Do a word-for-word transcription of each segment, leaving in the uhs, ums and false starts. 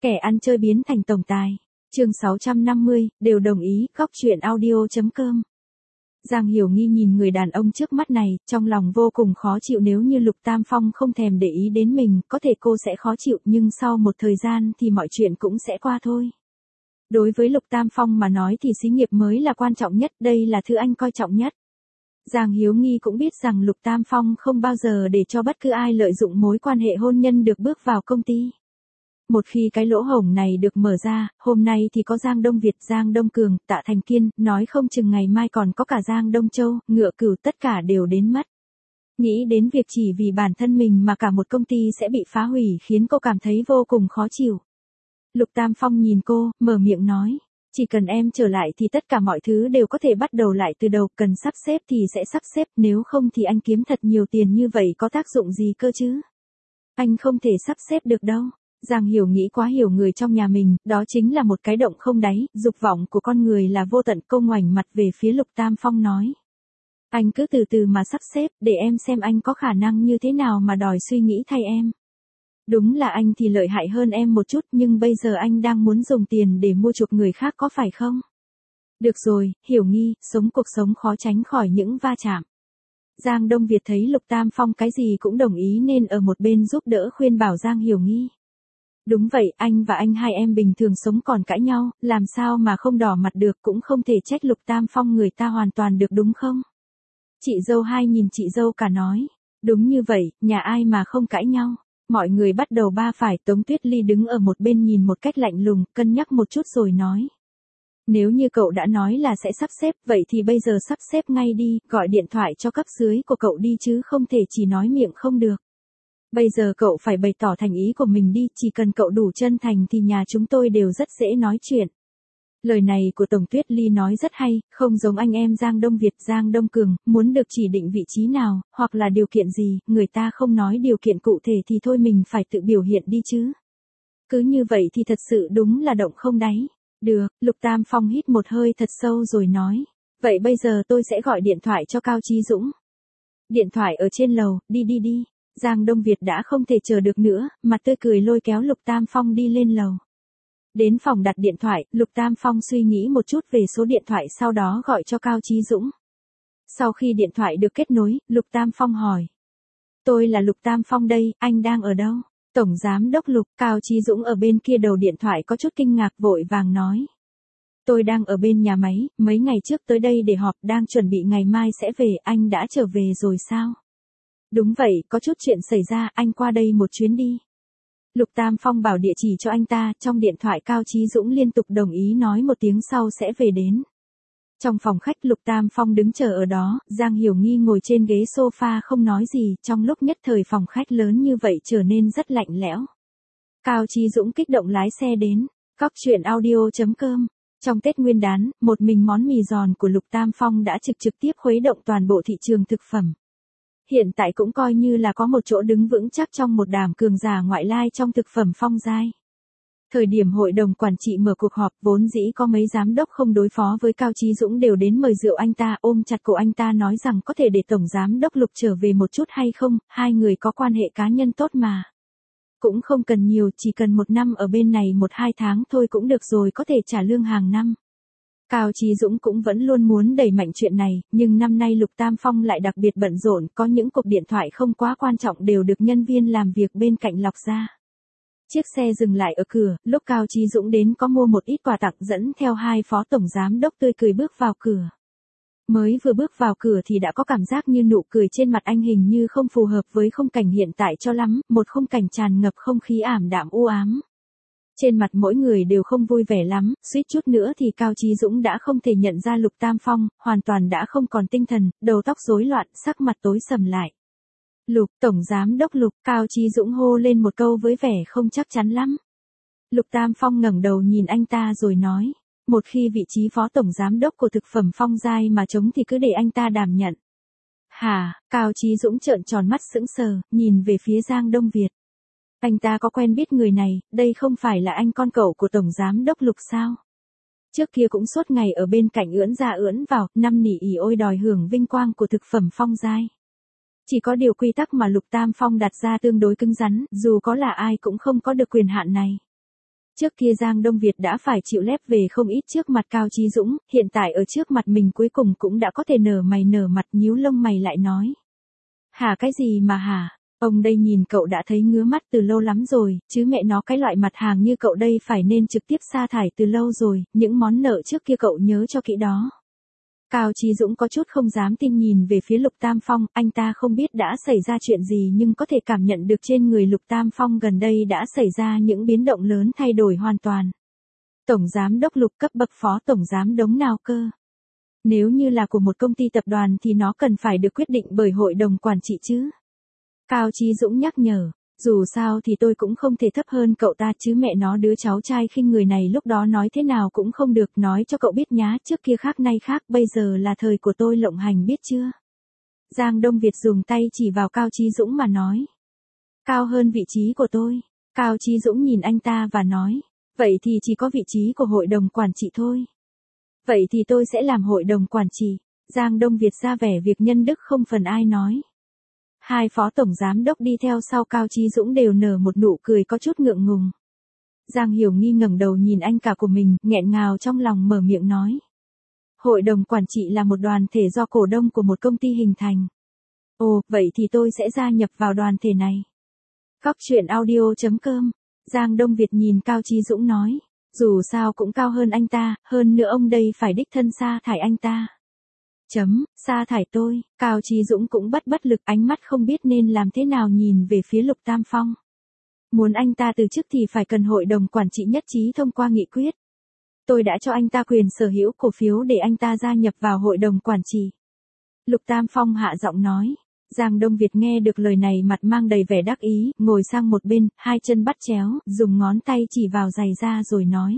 Kẻ ăn chơi biến thành tổng tài. Chương sáu trăm năm mươi, đều đồng ý, góc truyện audio.com. Giang Hiểu Nghi nhìn người đàn ông trước mắt này, trong lòng vô cùng khó chịu. Nếu như Lục Tam Phong không thèm để ý đến mình, có thể cô sẽ khó chịu, nhưng sau một thời gian thì mọi chuyện cũng sẽ qua thôi. Đối với Lục Tam Phong mà nói thì xí nghiệp mới là quan trọng nhất, đây là thứ anh coi trọng nhất. Giang Hiểu Nghi cũng biết rằng Lục Tam Phong không bao giờ để cho bất cứ ai lợi dụng mối quan hệ hôn nhân được bước vào công ty. Một khi cái lỗ hổng này được mở ra, hôm nay thì có Giang Đông Việt, Giang Đông Cường, Tạ Thành Kiên, nói không chừng ngày mai còn có cả Giang Đông Châu, Ngựa Cửu, tất cả đều đến mất. Nghĩ đến việc chỉ vì bản thân mình mà cả một công ty sẽ bị phá hủy khiến cô cảm thấy vô cùng khó chịu. Lục Tam Phong nhìn cô, mở miệng nói, chỉ cần em trở lại thì tất cả mọi thứ đều có thể bắt đầu lại từ đầu, cần sắp xếp thì sẽ sắp xếp, nếu không thì anh kiếm thật nhiều tiền như vậy có tác dụng gì cơ chứ? Anh không thể sắp xếp được đâu. Giang Hiểu nghĩ quá hiểu người trong nhà mình, đó chính là một cái động không đáy, dục vọng của con người là vô tận. Cô ngoảnh mặt về phía Lục Tam Phong nói. Anh cứ từ từ mà sắp xếp, để em xem anh có khả năng như thế nào mà đòi suy nghĩ thay em. Đúng là anh thì lợi hại hơn em một chút, nhưng bây giờ anh đang muốn dùng tiền để mua chuộc người khác có phải không? Được rồi, Hiểu Nghi, sống cuộc sống khó tránh khỏi những va chạm. Giang Đông Việt thấy Lục Tam Phong cái gì cũng đồng ý nên ở một bên giúp đỡ khuyên bảo Giang Hiểu Nghi. Đúng vậy, anh và anh hai em bình thường sống còn cãi nhau, làm sao mà không đỏ mặt được, cũng không thể trách Lục Tam Phong người ta hoàn toàn được đúng không? Chị dâu hai nhìn chị dâu cả nói. Đúng như vậy, nhà ai mà không cãi nhau. Mọi người bắt đầu ba phải. Tống Tuyết Ly đứng ở một bên nhìn một cách lạnh lùng, cân nhắc một chút rồi nói. Nếu như cậu đã nói là sẽ sắp xếp, vậy thì bây giờ sắp xếp ngay đi, gọi điện thoại cho cấp dưới của cậu đi chứ không thể chỉ nói miệng không được. Bây giờ cậu phải bày tỏ thành ý của mình đi, chỉ cần cậu đủ chân thành thì nhà chúng tôi đều rất dễ nói chuyện. Lời này của Tổng Tuyết Ly nói rất hay, không giống anh em Giang Đông Việt, Giang Đông Cường, muốn được chỉ định vị trí nào, hoặc là điều kiện gì, người ta không nói điều kiện cụ thể thì thôi mình phải tự biểu hiện đi chứ. Cứ như vậy thì thật sự đúng là động không đáy. Được, Lục Tam Phong hít một hơi thật sâu rồi nói. Vậy bây giờ tôi sẽ gọi điện thoại cho Cao Chí Dũng. Điện thoại ở trên lầu, đi đi đi. Giang Đông Việt đã không thể chờ được nữa, mặt tươi cười lôi kéo Lục Tam Phong đi lên lầu. Đến phòng đặt điện thoại, Lục Tam Phong suy nghĩ một chút về số điện thoại sau đó gọi cho Cao Chí Dũng. Sau khi điện thoại được kết nối, Lục Tam Phong hỏi. Tôi là Lục Tam Phong đây, anh đang ở đâu? Tổng Giám Đốc Lục. Cao Chí Dũng ở bên kia đầu điện thoại có chút kinh ngạc vội vàng nói. Tôi đang ở bên nhà máy, mấy ngày trước tới đây để họp, đang chuẩn bị ngày mai sẽ về, anh đã trở về rồi sao? Đúng vậy, có chút chuyện xảy ra, anh qua đây một chuyến đi. Lục Tam Phong bảo địa chỉ cho anh ta, trong điện thoại Cao Chí Dũng liên tục đồng ý nói một tiếng sau sẽ về đến. Trong phòng khách Lục Tam Phong đứng chờ ở đó, Giang Hiểu Nghi ngồi trên ghế sofa không nói gì, trong lúc nhất thời phòng khách lớn như vậy trở nên rất lạnh lẽo. Cao Chí Dũng kích động lái xe đến, góc truyện audio.com. Trong Tết Nguyên đán, một mình món mì giòn của Lục Tam Phong đã trực trực tiếp khuấy động toàn bộ thị trường thực phẩm. Hiện tại cũng coi như là có một chỗ đứng vững chắc trong một đám cường giả ngoại lai trong thực phẩm phong giai. Thời điểm hội đồng quản trị mở cuộc họp, vốn dĩ có mấy giám đốc không đối phó với Cao Chí Dũng đều đến mời rượu anh ta, ôm chặt cổ anh ta nói rằng có thể để Tổng Giám Đốc Lục trở về một chút hay không, hai người có quan hệ cá nhân tốt mà. Cũng không cần nhiều, chỉ cần một năm ở bên này một hai tháng thôi cũng được rồi, có thể trả lương hàng năm. Cao Chí Dũng cũng vẫn luôn muốn đẩy mạnh chuyện này, nhưng năm nay Lục Tam Phong lại đặc biệt bận rộn, có những cuộc điện thoại không quá quan trọng đều được nhân viên làm việc bên cạnh lọc ra. Chiếc xe dừng lại ở cửa, lúc Cao Chí Dũng đến có mua một ít quà tặng dẫn theo hai phó tổng giám đốc tươi cười bước vào cửa. Mới vừa bước vào cửa thì đã có cảm giác như nụ cười trên mặt anh hình như không phù hợp với khung cảnh hiện tại cho lắm, một khung cảnh tràn ngập không khí ảm đạm u ám. Trên mặt mỗi người đều không vui vẻ lắm, suýt chút nữa thì Cao Chí Dũng đã không thể nhận ra Lục Tam Phong, hoàn toàn đã không còn tinh thần, đầu tóc rối loạn, sắc mặt tối sầm lại. Lục, Tổng Giám Đốc Lục, Cao Chí Dũng hô lên một câu với vẻ không chắc chắn lắm. Lục Tam Phong ngẩng đầu nhìn anh ta rồi nói, một khi vị trí phó Tổng Giám Đốc của thực phẩm phong giai mà trống thì cứ để anh ta đảm nhận. Hả, Cao Chí Dũng trợn tròn mắt sững sờ, nhìn về phía Giang Đông Việt. Anh ta có quen biết người này, đây không phải là anh con cậu của Tổng Giám Đốc Lục sao? Trước kia cũng suốt ngày ở bên cạnh ưỡn ra ưỡn vào, năn nỉ ỉ ôi đòi hưởng vinh quang của thực phẩm phong giai. Chỉ có điều quy tắc mà Lục Tam Phong đặt ra tương đối cứng rắn, dù có là ai cũng không có được quyền hạn này. Trước kia Giang Đông Việt đã phải chịu lép về không ít trước mặt Cao Chí Dũng, hiện tại ở trước mặt mình cuối cùng cũng đã có thể nở mày nở mặt, nhíu lông mày lại nói. Hả, cái gì mà hả? Ông đây nhìn cậu đã thấy ngứa mắt từ lâu lắm rồi, chứ mẹ nó cái loại mặt hàng như cậu đây phải nên trực tiếp sa thải từ lâu rồi, những món nợ trước kia cậu nhớ cho kỹ đó. Cao Chí Dũng có chút không dám tin nhìn về phía Lục Tam Phong, anh ta không biết đã xảy ra chuyện gì nhưng có thể cảm nhận được trên người Lục Tam Phong gần đây đã xảy ra những biến động lớn, thay đổi hoàn toàn. Tổng giám đốc Lục cấp bậc phó tổng giám đốc nào cơ? Nếu như là của một công ty tập đoàn thì nó cần phải được quyết định bởi hội đồng quản trị chứ. Cao Chí Dũng nhắc nhở, dù sao thì tôi cũng không thể thấp hơn cậu ta chứ, mẹ nó đứa cháu trai khinh người này lúc đó nói thế nào cũng không được, nói cho cậu biết nhá, trước kia khác nay khác, bây giờ là thời của tôi lộng hành biết chưa. Giang Đông Việt dùng tay chỉ vào Cao Chí Dũng mà nói. Cao hơn vị trí của tôi. Cao Chí Dũng nhìn anh ta và nói, vậy thì chỉ có vị trí của hội đồng quản trị thôi. Vậy thì tôi sẽ làm hội đồng quản trị. Giang Đông Việt ra vẻ việc nhân đức không phần ai nói. Hai phó tổng giám đốc đi theo sau Cao Chí Dũng đều nở một nụ cười có chút ngượng ngùng. Giang Hiểu Nghi ngẩng đầu nhìn anh cả của mình, nghẹn ngào trong lòng mở miệng nói. Hội đồng quản trị là một đoàn thể do cổ đông của một công ty hình thành. Ồ, vậy thì tôi sẽ gia nhập vào đoàn thể này. Góc truyện audio chấm com. Giang Đông Việt nhìn Cao Chí Dũng nói. Dù sao cũng cao hơn anh ta, hơn nữa ông đây phải đích thân sa thải anh ta. Chấm, sa thải tôi, Cao Chí Dũng cũng bất bất lực, ánh mắt không biết nên làm thế nào nhìn về phía Lục Tam Phong. Muốn anh ta từ chức thì phải cần hội đồng quản trị nhất trí thông qua nghị quyết. Tôi đã cho anh ta quyền sở hữu cổ phiếu để anh ta gia nhập vào hội đồng quản trị. Lục Tam Phong hạ giọng nói. Giang Đông Việt nghe được lời này mặt mang đầy vẻ đắc ý, ngồi sang một bên, hai chân bắt chéo, dùng ngón tay chỉ vào giày da rồi nói.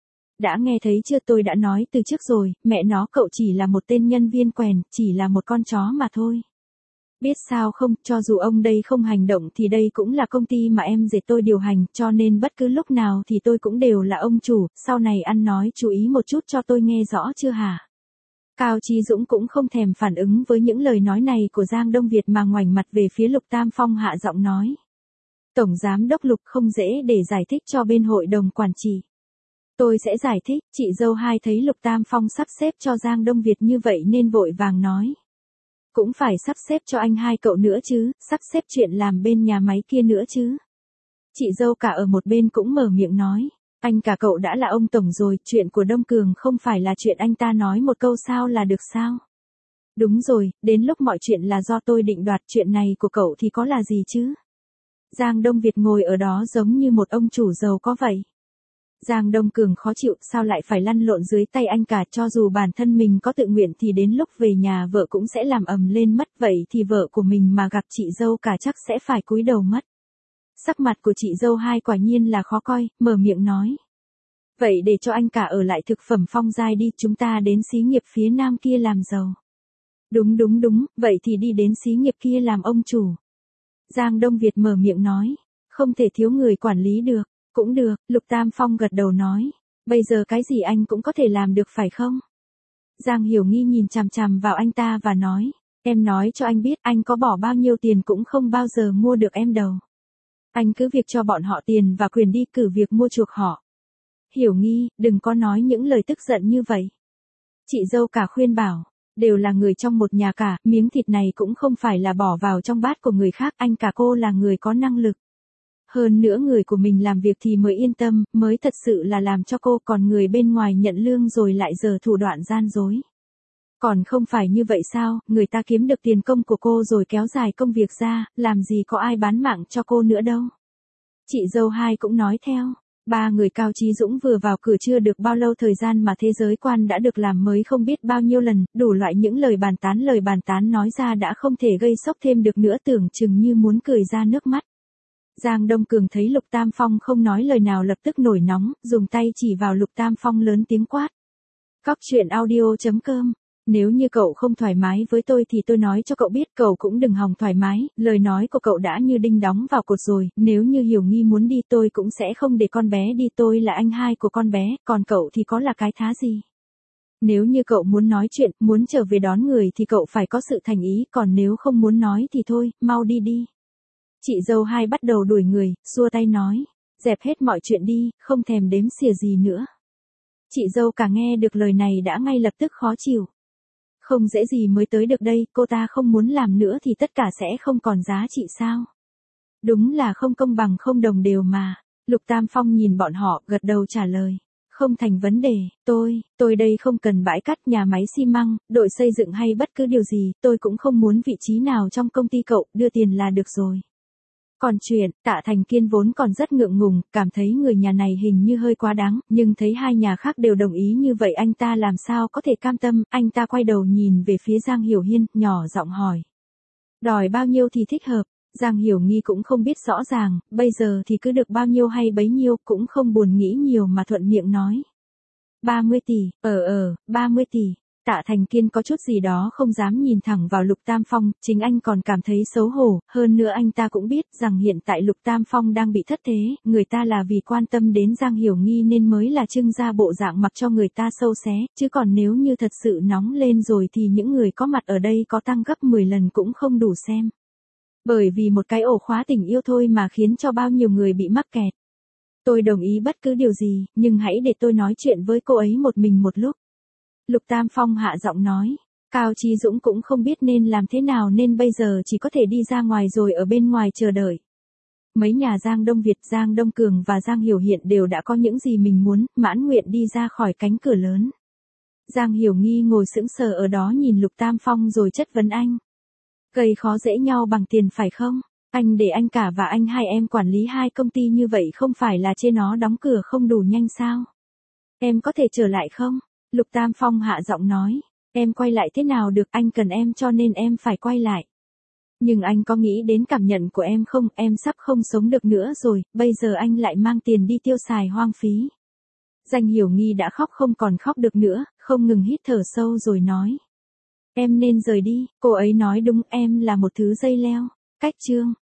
Đã nghe thấy chưa, tôi đã nói từ trước rồi, mẹ nó cậu chỉ là một tên nhân viên quèn, chỉ là một con chó mà thôi. Biết sao không, cho dù ông đây không hành động thì đây cũng là công ty mà em dệt tôi điều hành, cho nên bất cứ lúc nào thì tôi cũng đều là ông chủ, sau này ăn nói chú ý một chút cho tôi nghe rõ chưa hả? Cao Chí Dũng cũng không thèm phản ứng với những lời nói này của Giang Đông Việt mà ngoảnh mặt về phía Lục Tam Phong hạ giọng nói. Tổng giám đốc Lục, không dễ để giải thích cho bên hội đồng quản trị. Tôi sẽ giải thích, chị dâu hai thấy Lục Tam Phong sắp xếp cho Giang Đông Việt như vậy nên vội vàng nói. Cũng phải sắp xếp cho anh hai cậu nữa chứ, sắp xếp chuyện làm bên nhà máy kia nữa chứ. Chị dâu cả ở một bên cũng mở miệng nói. Anh cả cậu đã là ông tổng rồi, chuyện của Đông Cường không phải là chuyện anh ta nói một câu sao là được sao? Đúng rồi, đến lúc mọi chuyện là do tôi định đoạt, chuyện này của cậu thì có là gì chứ? Giang Đông Việt ngồi ở đó giống như một ông chủ giàu có vậy. Giang Đông Cường khó chịu, sao lại phải lăn lộn dưới tay anh cả, cho dù bản thân mình có tự nguyện thì đến lúc về nhà vợ cũng sẽ làm ầm lên mất, vậy thì vợ của mình mà gặp chị dâu cả chắc sẽ phải cúi đầu mất. Sắc mặt của chị dâu hai quả nhiên là khó coi, mở miệng nói. Vậy để cho anh cả ở lại thực phẩm Phong Giai đi, chúng ta đến xí nghiệp phía nam kia làm giàu. Đúng đúng đúng, vậy thì đi đến xí nghiệp kia làm ông chủ. Giang Đông Việt mở miệng nói, không thể thiếu người quản lý được. Cũng được, Lục Tam Phong gật đầu nói. Bây giờ cái gì anh cũng có thể làm được phải không? Giang Hiểu Nghi nhìn chằm chằm vào anh ta và nói. Em nói cho anh biết, anh có bỏ bao nhiêu tiền cũng không bao giờ mua được em đâu. Anh cứ việc cho bọn họ tiền và quyền đi cử việc mua chuộc họ. Hiểu Nghi, đừng có nói những lời tức giận như vậy. Chị dâu cả khuyên bảo. Đều là người trong một nhà cả, miếng thịt này cũng không phải là bỏ vào trong bát của người khác, anh cả cô là người có năng lực. Hơn nữa người của mình làm việc thì mới yên tâm, mới thật sự là làm cho cô, còn người bên ngoài nhận lương rồi lại giở thủ đoạn gian dối. Còn không phải như vậy sao, người ta kiếm được tiền công của cô rồi kéo dài công việc ra, làm gì có ai bán mạng cho cô nữa đâu. Chị dâu hai cũng nói theo. Ba người Cao Chí Dũng vừa vào cửa chưa được bao lâu thời gian mà thế giới quan đã được làm mới không biết bao nhiêu lần, đủ loại những lời bàn tán lời bàn tán nói ra đã không thể gây sốc thêm được nữa, tưởng chừng như muốn cười ra nước mắt. Giang Đông Cường thấy Lục Tam Phong không nói lời nào lập tức nổi nóng, dùng tay chỉ vào Lục Tam Phong lớn tiếng quát. Góc truyện audio chấm com. Nếu như cậu không thoải mái với tôi thì tôi nói cho cậu biết, cậu cũng đừng hòng thoải mái, lời nói của cậu đã như đinh đóng vào cột rồi, nếu như Hiểu Nghi muốn đi tôi cũng sẽ không để con bé đi, tôi là anh hai của con bé, còn cậu thì có là cái thá gì. Nếu như cậu muốn nói chuyện, muốn trở về đón người thì cậu phải có sự thành ý, còn nếu không muốn nói thì thôi, mau đi đi. Chị dâu hai bắt đầu đuổi người, xua tay nói. Dẹp hết mọi chuyện đi, không thèm đếm xỉa gì nữa. Chị dâu cả nghe được lời này đã ngay lập tức khó chịu. Không dễ gì mới tới được đây, cô ta không muốn làm nữa thì tất cả sẽ không còn giá trị sao? Đúng là không công bằng không đồng đều mà. Lục Tam Phong nhìn bọn họ, gật đầu trả lời. Không thành vấn đề, tôi, tôi đây không cần bãi cát, nhà máy xi măng, đội xây dựng hay bất cứ điều gì, tôi cũng không muốn vị trí nào trong công ty cậu, đưa tiền là được rồi. Còn chuyện, Tạ Thành Kiên vốn còn rất ngượng ngùng, cảm thấy người nhà này hình như hơi quá đáng, nhưng thấy hai nhà khác đều đồng ý như vậy anh ta làm sao có thể cam tâm, anh ta quay đầu nhìn về phía Giang Hiểu Hiên, nhỏ giọng hỏi. Đòi bao nhiêu thì thích hợp, Giang Hiểu Nghi cũng không biết rõ ràng, bây giờ thì cứ được bao nhiêu hay bấy nhiêu, cũng không buồn nghĩ nhiều mà thuận miệng nói. ba mươi tỷ, ờ ờ, ba mươi tỷ. Tạ Thành Kiên có chút gì đó không dám nhìn thẳng vào Lục Tam Phong, chính anh còn cảm thấy xấu hổ, hơn nữa anh ta cũng biết rằng hiện tại Lục Tam Phong đang bị thất thế, người ta là vì quan tâm đến Giang Hiểu Nghi nên mới là trưng ra bộ dạng mặc cho người ta sâu xé, chứ còn nếu như thật sự nóng lên rồi thì những người có mặt ở đây có tăng gấp mười lần cũng không đủ xem. Bởi vì một cái ổ khóa tình yêu thôi mà khiến cho bao nhiêu người bị mắc kẹt. Tôi đồng ý bất cứ điều gì, nhưng hãy để tôi nói chuyện với cô ấy một mình một lúc. Lục Tam Phong hạ giọng nói, Cao Chí Dũng cũng không biết nên làm thế nào nên bây giờ chỉ có thể đi ra ngoài rồi ở bên ngoài chờ đợi. Mấy nhà Giang Đông Việt, Giang Đông Cường và Giang Hiểu Hiện đều đã có những gì mình muốn, mãn nguyện đi ra khỏi cánh cửa lớn. Giang Hiểu Nghi ngồi sững sờ ở đó nhìn Lục Tam Phong rồi chất vấn anh. Gây khó dễ nhau bằng tiền phải không? Anh để anh cả và anh hai em quản lý hai công ty như vậy không phải là chê nó đóng cửa không đủ nhanh sao? Em có thể trở lại không? Lục Tam Phong hạ giọng nói, em quay lại thế nào được, anh cần em cho nên em phải quay lại. Nhưng anh có nghĩ đến cảm nhận của em không, em sắp không sống được nữa rồi, bây giờ anh lại mang tiền đi tiêu xài hoang phí. Giang Hiểu Nghi đã khóc không còn khóc được nữa, không ngừng hít thở sâu rồi nói. Em nên rời đi, cô ấy nói đúng, em là một thứ dây leo. Cách chương